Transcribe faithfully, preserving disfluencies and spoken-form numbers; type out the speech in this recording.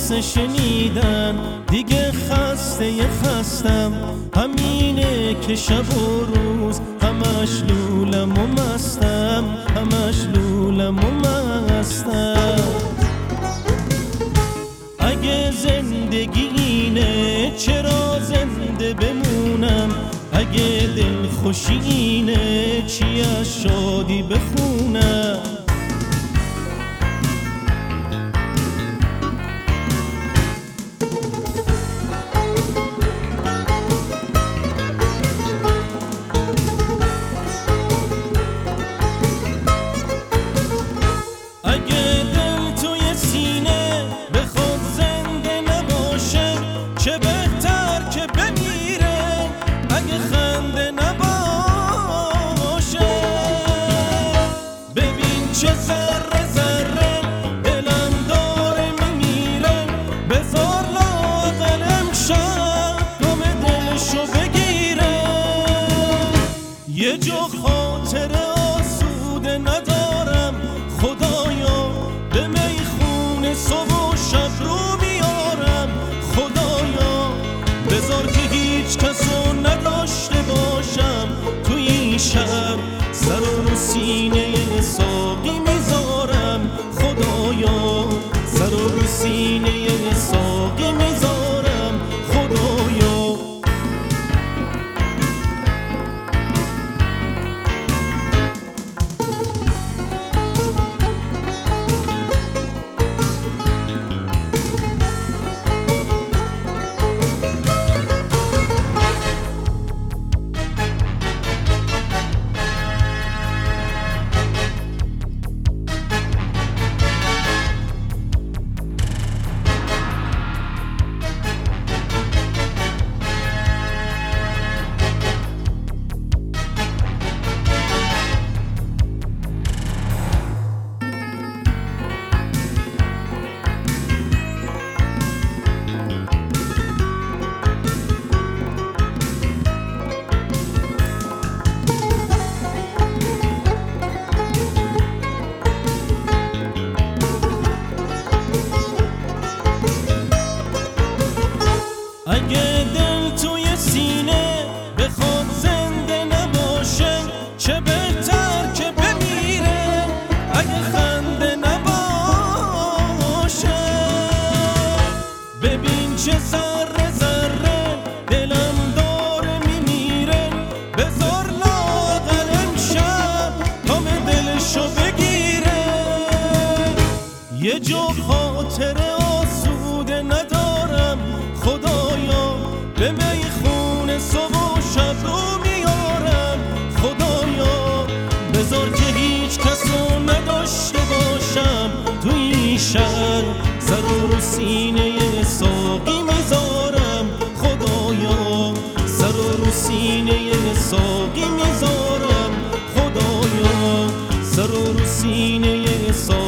واسه شنیدن، دیگه خسته خستم، همینه که شب و روز همش لولم و مستم، همش لولم و مستم. اگه زندگی اینه چرا زنده بمونم، اگه دل خوشی اینه چی از شادی بخونم. اگه دل توی سینه بخواد زنده نباشه چه بهتر که بمیره، اگه خنده نباشه. ببین چه ذره ذره دلم داره میمیره، بذار لااقل امشب غم دلشو بگیره. یه جا خاطر آسوده ندارم، خدایا به میخونه صبح و شب رو میارم. خدایا بذار که هیچ کسو نداشته باشم، تو این شب سر رو سینه ساقی میذارم. خدایا سر رو سینه ساقی میذارم. خدایا اگه دل توی سینه بخواد زنده نباشه چه بهتر که بمیره، اگه خنده نباشه. ببین چه ذره ذره دلم داره میمیره، بذار لااقل امشب غم دلشو بگیره. یه جا خاطر آسوده ندارم، خدایا به میخونه صبح و شب رو میارم. خدایا بذار که هیچ کسو نداشته باشم، تو این شهر سر رو سینه ساقی میذارم. خدایا سر رو سینه ساقی میذارم. خدایا سر رو سینه ساقی